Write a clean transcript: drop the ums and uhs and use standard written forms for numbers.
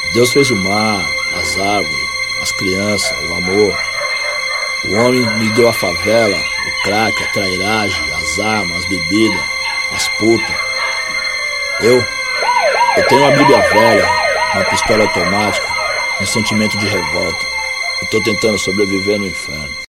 Deus fez o mar, as árvores, as crianças, o amor. O homem me deu a favela, o crack, a trairagem, as armas, as bebidas, as putas. Eu tenho uma Bíblia velha, uma pistola automática, um sentimento de revolta. Eu tô tentando sobreviver no inferno.